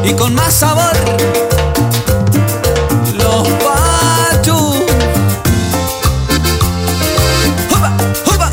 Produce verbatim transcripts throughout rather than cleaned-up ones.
y con más sabor. Los Pachus. ¡Juba! ¡Juba!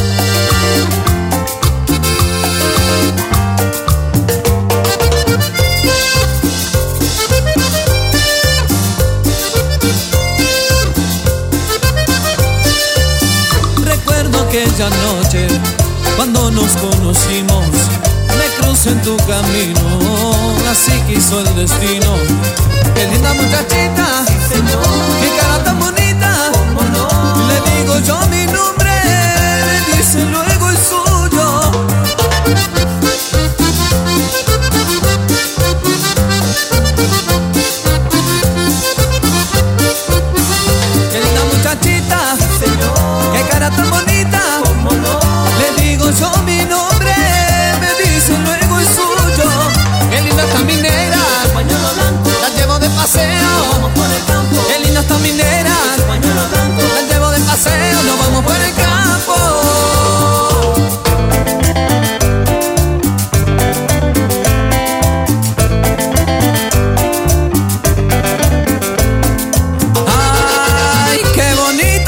Recuerdo aquella noche cuando nos conocimos, me crucé en tu camino, así quiso el destino. Qué linda muchachita, sí, señor. Qué cara tan bonita, ¿cómo no? Le digo yo mi nombre, me dice luego el suyo. Qué linda muchachita, sí, señor. Qué cara tan bonita, ¿cómo no? Le digo yo mi nombre, me dice luego el suyo. Qué linda está mi negra, pañuelo blanco, la llevo de paseo, vamos por el campo. Qué linda está mi negra, pañuelo blanco, la llevo de paseo, nos vamos por el campo. ¡Ay, qué bonito!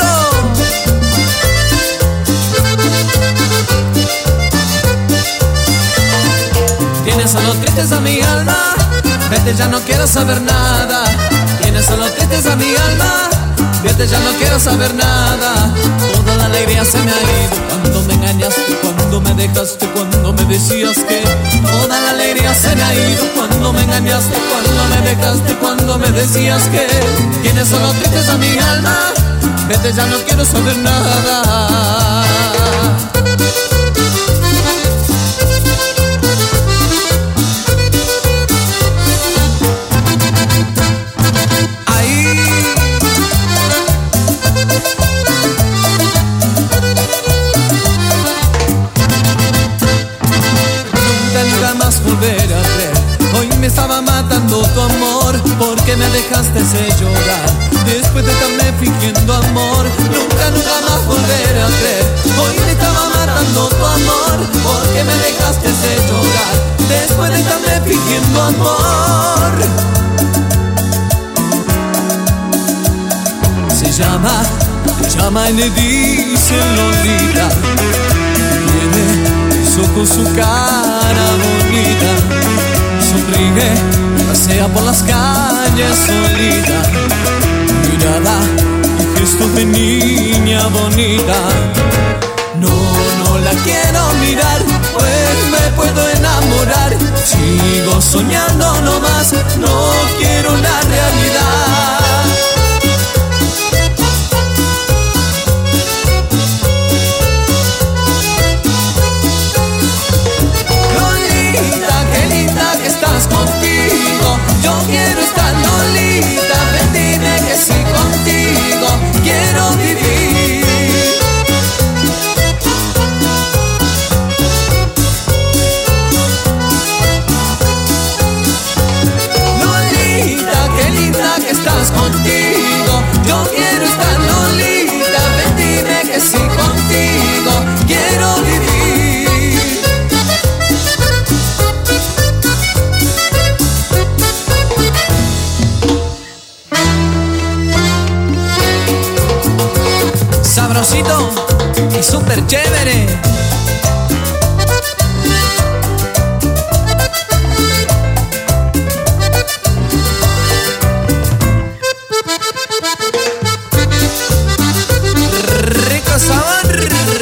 Tienes solo tristes a mi alma, vete, ya no quiero saber nada. Tienes solo tristes a mi alma, vete, ya no quiero saber nada. Toda la alegría se me ha ido cuando me engañaste, cuando me dejaste, cuando me decías que. Toda la alegría se me ha ido cuando me engañaste, cuando me dejaste, cuando me decías que. Tienes solo tristes a mi alma, vete, ya no quiero saber nada. Volver a ver, hoy me estaba matando tu amor, porque me dejaste de llorar, después de estarme fingiendo amor. Nunca, nunca más volver a ver, hoy me estaba matando tu amor, porque me dejaste de llorar, después de estarme fingiendo amor. Se llama, se llama y le dice Lolita, tiene ojos, su cara bonita, sonríe, pasea por las calles solita, mirada y gestos de niña bonita. No, no la quiero mirar, pues me puedo enamorar. Sigo soñando nomás, no quiero la realidad. Contigo, yo quiero estar, Lolita, ven, dime que sí, contigo quiero vivir. Lolita, qué linda que estás contigo, yo quiero estar, Lolita, ven, dime que sí, contigo quiero vivir. Sabrosito y súper chévere. Rico sabor.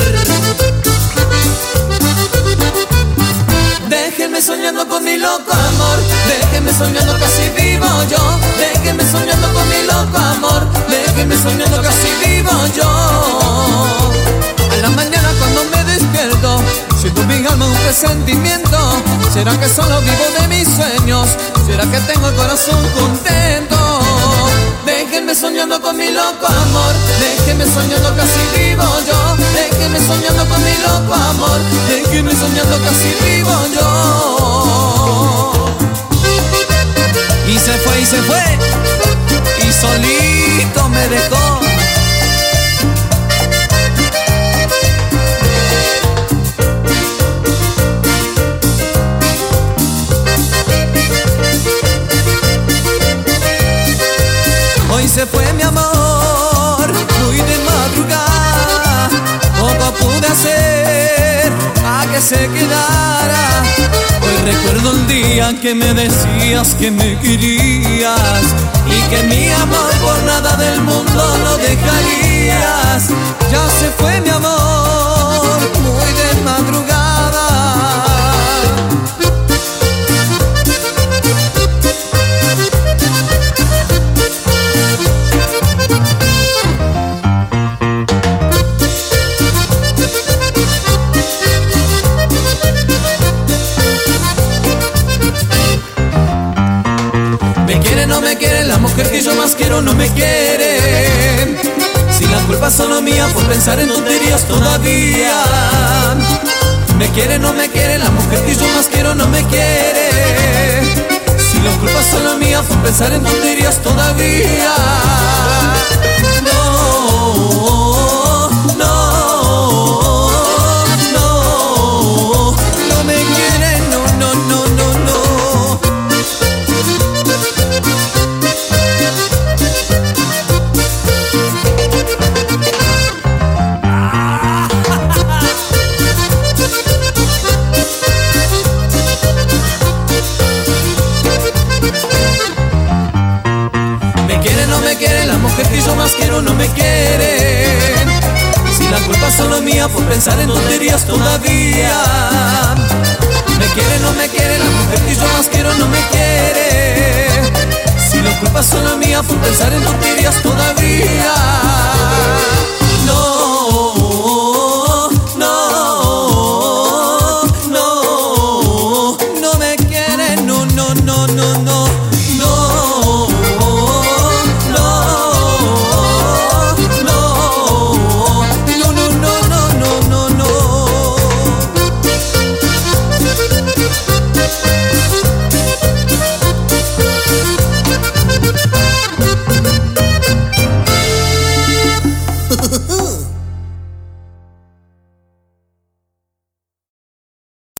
Déjenme soñando con mi loco amor, déjenme soñando casi vivo yo, déjenme soñando con mi loco amor, déjenme soñando casi vivo yo. A la mañana cuando me despierto, siento en mi alma un presentimiento. ¿Será que solo vivo de mis sueños? ¿Será que tengo el corazón contento? Déjenme soñando con mi loco amor, déjenme soñando casi vivo yo, déjenme soñando con mi loco amor, déjenme soñando casi vivo yo. Y se fue, y se fue, y solito me dejó. Recuerdo el día que me decías que me querías y que mi amor por nada del mundo lo dejarías. Ya se fue mi amor, muy de madrugada. Me quiere, no me quiere, la mujer que yo más quiero no me quiere. Si la culpa es solo mía por pensar en tonterías todavía. Me quiere, no me quiere, la mujer que yo más quiero no me quiere. Si la culpa es solo mía por pensar en tonterías todavía. No, no, no, no me quiere, no, no, no, no, no. Me quiere, no me quiere, la mujer que yo más quiero no me quiere. Si la culpa es solo mía por pensar en tonterías todavía. Me quiere, no me quiere, la mujer que yo más quiero no me quiere. Si la culpa es solo mía por pensar en tonterías todavía. No, no, no, no me quiere, no, no, no, no, no.